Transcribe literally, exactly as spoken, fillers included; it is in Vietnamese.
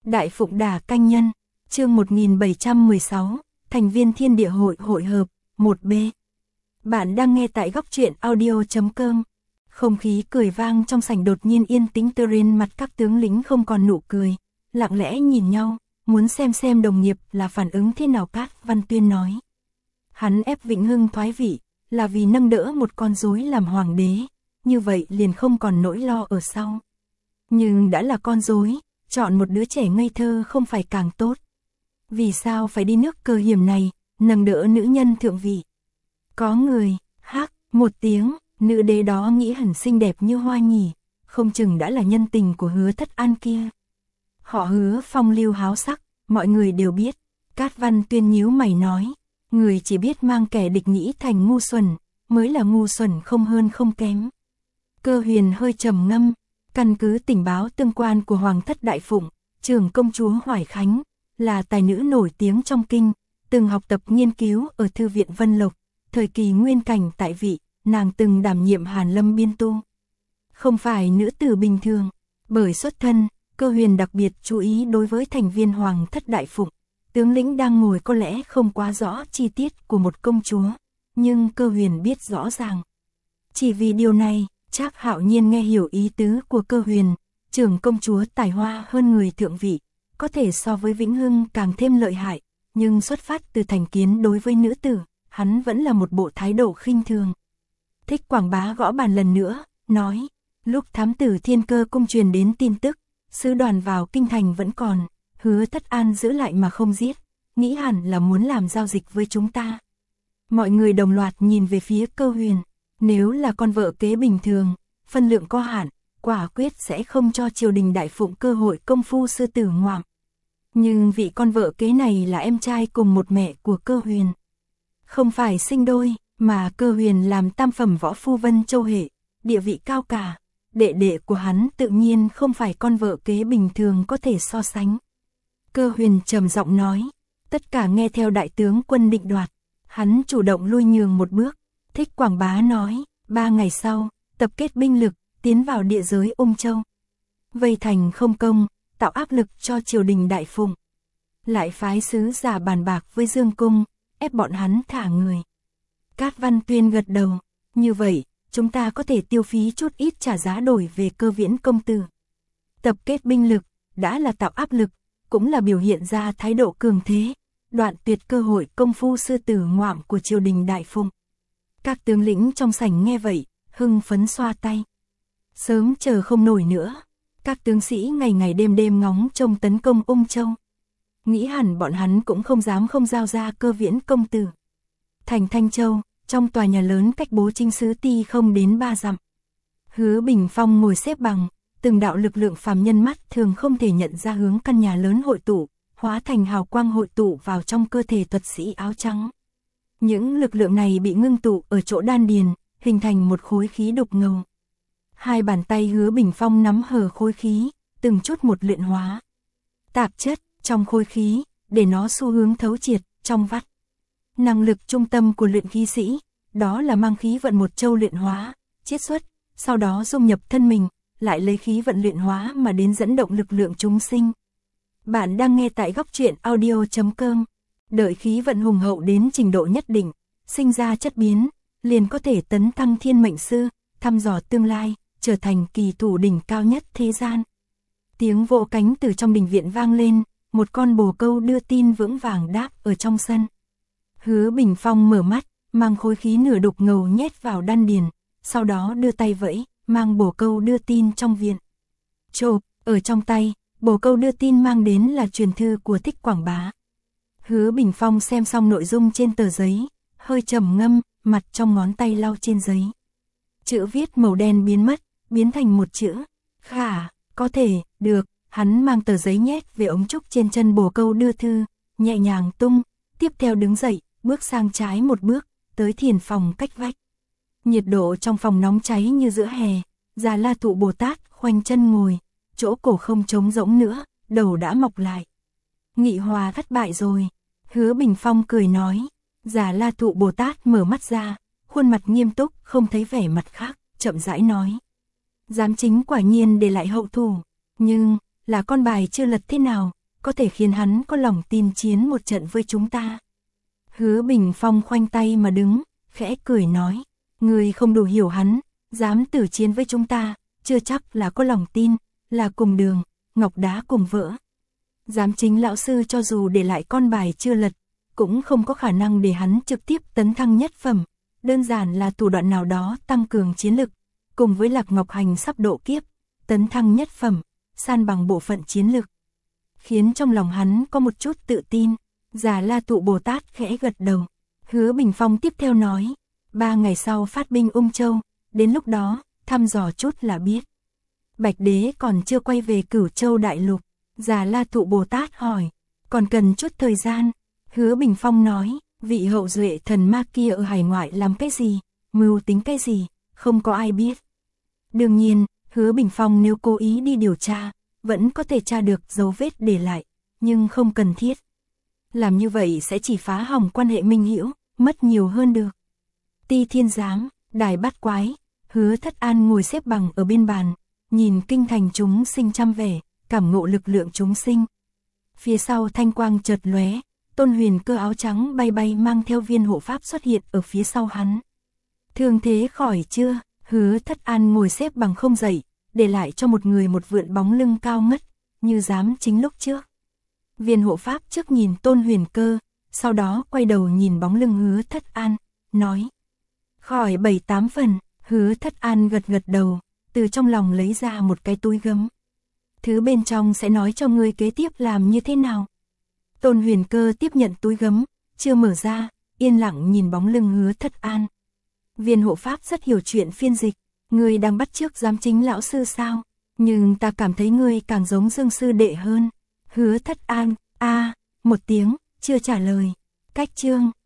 Đại Phụng Đà Canh Nhân, chương một nghìn bảy trăm mười sáu, thành viên Thiên Địa Hội hội hợp, một B. Bạn đang nghe tại góc truyện audio chấm com. Không khí cười vang trong sảnh đột nhiên yên tĩnh, trên mặt các tướng lĩnh không còn nụ cười, lặng lẽ nhìn nhau, muốn xem xem đồng nghiệp là phản ứng thế nào. Cát Văn Tuyên nói. Hắn ép Vĩnh Hưng thoái vị, là vì nâng đỡ một con rối làm hoàng đế, như vậy liền không còn nỗi lo ở sau. Nhưng đã là con rối, chọn một đứa trẻ ngây thơ không phải càng tốt. Vì sao phải đi nước cờ hiểm này, nâng đỡ nữ nhân thượng vị? Có người, hắc, một tiếng, nữ đế đó nghĩ hẳn xinh đẹp như hoa nhỉ, không chừng đã là nhân tình của Hứa Thất An kia. Họ Hứa phong lưu háo sắc, mọi người đều biết. Cát Văn Tuyên nhíu mày nói, người chỉ biết mang kẻ địch nghĩ thành ngu xuẩn, mới là ngu xuẩn không hơn không kém. Cơ Huyền hơi trầm ngâm, căn cứ tình báo tương quan của Hoàng thất Đại Phụng, trưởng công chúa Hoài Khánh, là tài nữ nổi tiếng trong kinh, từng học tập nghiên cứu ở Thư viện Vân Lộc, thời kỳ nguyên cảnh tại vị, nàng từng đảm nhiệm Hàn Lâm biên tu. Không phải nữ tử bình thường, bởi xuất thân, Cơ Huyền đặc biệt chú ý đối với thành viên Hoàng thất Đại Phụng. Tướng lĩnh đang ngồi có lẽ không quá rõ chi tiết của một công chúa, nhưng Cơ Huyền biết rõ ràng. Chỉ vì điều này, Trác Hạo Nhiên nghe hiểu ý tứ của Cơ Huyền, trưởng công chúa tài hoa hơn người thượng vị, có thể so với Vĩnh Hưng càng thêm lợi hại, nhưng xuất phát từ thành kiến đối với nữ tử, hắn vẫn là một bộ thái độ khinh thường. Thích Quảng Bá gõ bàn lần nữa, nói, lúc thám tử Thiên Cơ cung truyền đến tin tức, sứ đoàn vào kinh thành vẫn còn, Hứa Thất An giữ lại mà không giết, nghĩ hẳn là muốn làm giao dịch với chúng ta. Mọi người đồng loạt nhìn về phía Cơ Huyền, nếu là con vợ kế bình thường, phân lượng có hạn, quả quyết sẽ không cho triều đình Đại Phụng cơ hội công phu sư tử ngoạm. Nhưng vị con vợ kế này là em trai cùng một mẹ của Cơ Huyền. Không phải sinh đôi, mà Cơ Huyền làm tam phẩm võ phu Vân Châu hệ, địa vị cao cả, đệ đệ của hắn tự nhiên không phải con vợ kế bình thường có thể so sánh. Cơ Huyền trầm giọng nói, tất cả nghe theo đại tướng quân định đoạt, hắn chủ động lui nhường một bước. Thích Quảng Bá nói, ba ngày sau, tập kết binh lực, tiến vào địa giới Ung Châu. Vây thành không công, tạo áp lực cho triều đình Đại Phụng. Lại phái sứ giả bàn bạc với Dương Cung, ép bọn hắn thả người. Cát Văn Tuyên gật đầu, như vậy, chúng ta có thể tiêu phí chút ít trả giá đổi về Cơ Viễn công tử. Tập kết binh lực, đã là tạo áp lực, cũng là biểu hiện ra thái độ cường thế, đoạn tuyệt cơ hội công phu sư tử ngoạm của triều đình Đại Phụng. Các tướng lĩnh trong sảnh nghe vậy, hưng phấn xoa tay. Sớm chờ không nổi nữa, các tướng sĩ ngày ngày đêm đêm ngóng trông tấn công Ung Châu. Nghĩ hẳn bọn hắn cũng không dám không giao ra Cơ Viễn công tử. Thành Thanh Châu, trong tòa nhà lớn cách Bố Trinh Sứ Ti không đến ba dặm. Hứa Bình Phong ngồi xếp bằng, từng đạo lực lượng phàm nhân mắt thường không thể nhận ra hướng căn nhà lớn hội tụ, hóa thành hào quang hội tụ vào trong cơ thể thuật sĩ áo trắng. Những lực lượng này bị ngưng tụ ở chỗ đan điền, hình thành một khối khí đục ngầu. Hai bàn tay Hứa Bình Phong nắm hở khối khí, từng chút một luyện hóa tạp chất trong khối khí, để nó xu hướng thấu triệt trong vắt. Năng lực trung tâm của luyện khí sĩ, đó là mang khí vận một châu luyện hóa, chiết xuất, sau đó dung nhập thân mình, lại lấy khí vận luyện hóa mà đến dẫn động lực lượng chúng sinh. Bạn đang nghe tại góc truyện audio chấm com. Đợi khí vận hùng hậu đến trình độ nhất định, sinh ra chất biến, liền có thể tấn thăng thiên mệnh sư, thăm dò tương lai, trở thành kỳ thủ đỉnh cao nhất thế gian. Tiếng vỗ cánh từ trong đình viện vang lên, một con bồ câu đưa tin vững vàng đáp ở trong sân. Hứa Bình Phong mở mắt, mang khối khí nửa đục ngầu nhét vào đan điền, sau đó đưa tay vẫy, mang bồ câu đưa tin trong viện. Chộp, ở trong tay, bồ câu đưa tin mang đến là truyền thư của Thích Quảng Bá. Hứa Bình Phong xem xong nội dung trên tờ giấy, hơi trầm ngâm, mặt trong ngón tay lau trên giấy. Chữ viết màu đen biến mất, biến thành một chữ, khả, có thể, được, hắn mang tờ giấy nhét về ống trúc trên chân bồ câu đưa thư, nhẹ nhàng tung, tiếp theo đứng dậy, bước sang trái một bước, tới thiền phòng cách vách. Nhiệt độ trong phòng nóng cháy như giữa hè, Già La Thụ Bồ Tát khoanh chân ngồi, chỗ cổ không trống rỗng nữa, đầu đã mọc lại. Nghị hòa thất bại rồi, Hứa Bình Phong cười nói. Già La Thụ Bồ Tát mở mắt ra, khuôn mặt nghiêm túc, không thấy vẻ mặt khác, chậm rãi nói. Giám chính quả nhiên để lại hậu thủ, nhưng, là con bài chưa lật thế nào, có thể khiến hắn có lòng tin chiến một trận với chúng ta. Hứa Bình Phong khoanh tay mà đứng, khẽ cười nói, người không đủ hiểu hắn, dám tử chiến với chúng ta, chưa chắc là có lòng tin, là cùng đường, ngọc đá cùng vỡ. Giám chính lão sư cho dù để lại con bài chưa lật, cũng không có khả năng để hắn trực tiếp tấn thăng nhất phẩm, đơn giản là thủ đoạn nào đó tăng cường chiến lực, cùng với Lạc Ngọc Hành sắp độ kiếp, tấn thăng nhất phẩm, san bằng bộ phận chiến lực. Khiến trong lòng hắn có một chút tự tin, Già La Tụ Bồ Tát khẽ gật đầu. Hứa Bình Phong tiếp theo nói, ba ngày sau phát binh Ung Châu, đến lúc đó, thăm dò chút là biết. Bạch Đế còn chưa quay về Cửu Châu Đại Lục, Già La Tụ Bồ Tát hỏi, còn cần chút thời gian. Hứa Bình Phong nói, vị hậu duệ thần ma kia ở hải ngoại làm cái gì, mưu tính cái gì, không có ai biết. Đương nhiên, Hứa Bình Phong nếu cố ý đi điều tra, vẫn có thể tra được dấu vết để lại, nhưng không cần thiết. Làm như vậy sẽ chỉ phá hỏng quan hệ minh hữu, mất nhiều hơn được. Ti Thiên Giám, Đài Bát Quái, Hứa Thất An ngồi xếp bằng ở bên bàn, nhìn kinh thành chúng sinh chăm vẻ, cảm ngộ lực lượng chúng sinh. Phía sau thanh quang chợt lóe, Tôn Huyền Cơ áo trắng bay bay mang theo viên hộ pháp xuất hiện ở phía sau hắn. Thương thế khỏi chưa? Hứa Thất An ngồi xếp bằng không dậy, để lại cho một người một vượn bóng lưng cao ngất, như dám chính lúc trước. Viên hộ pháp trước nhìn Tôn Huyền Cơ, sau đó quay đầu nhìn bóng lưng Hứa Thất An, nói. Khỏi bảy tám phần, Hứa Thất An gật gật đầu, từ trong lòng lấy ra một cái túi gấm. Thứ bên trong sẽ nói cho ngươi kế tiếp làm như thế nào. Tôn Huyền Cơ tiếp nhận túi gấm, chưa mở ra, yên lặng nhìn bóng lưng Hứa Thất An. Viên hộ pháp rất hiểu chuyện phiên dịch, ngươi đang bắt chước giám chính lão sư sao, nhưng ta cảm thấy ngươi càng giống Dương sư đệ hơn. Hứa Thất An, a, một tiếng, chưa trả lời. Cách chương